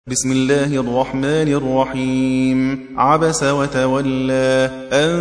بسم الله الرحمن الرحيم عبس وتولى أن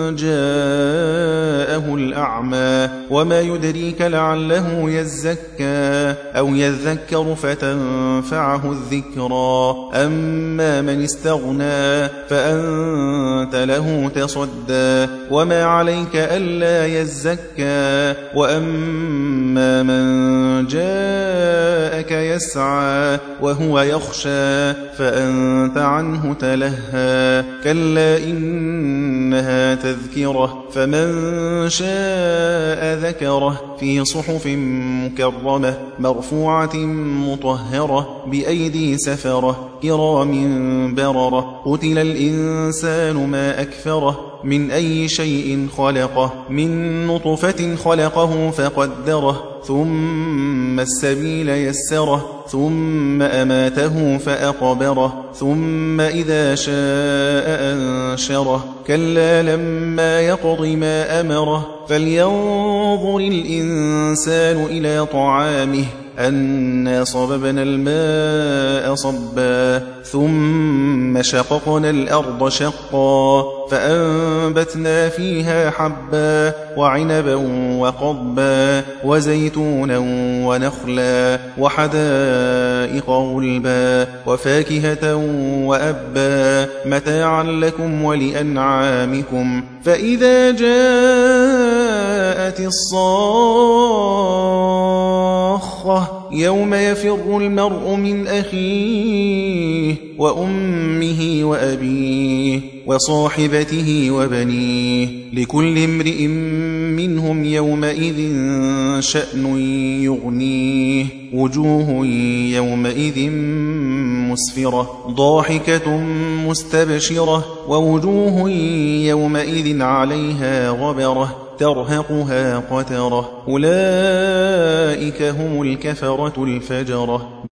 جاءه الأعمى وما يدريك لعله يزكى أو يذكر فتنفعه الذكرى أما من استغنى فأنت له تصدى وما عليك ألا يزكى وأما من جاءك يسعى وهو يخشى فأنت عنه تلهى كلا إنها تذكرة فمن شاء ذكره في صحف مكرمة مرفوعة مطهرة بأيدي سفرة كرام بررة قتل الإنسان ما أكفره من أي شيء خلقه من نطفة خلقه فقدره ثم السبيل يسره ثم أماته فأقبره ثم إذا شاء أنشره كلا لما يقض ما أمره فلينظر الإنسان إلى طعامه أنا صببنا الماء صبا ثم شققنا الأرض شقا فأنبتنا فيها حبا وعنبا وقضبا وزيتونا ونخلا وحدائق غلبا وفاكهة وأبا متاعا لكم ولأنعامكم فإذا جاءت الصاخة يوم يفر المرء من أخيه وأمه وأبيه وصاحبته وبنيه لكل امرئ منهم يومئذ شأن يغنيه وجوه يومئذ مسفرة ضاحكة مستبشرة ووجوه يومئذ عليها غبرة ترهقها قترة أولئك هم الكفرة الفجرة.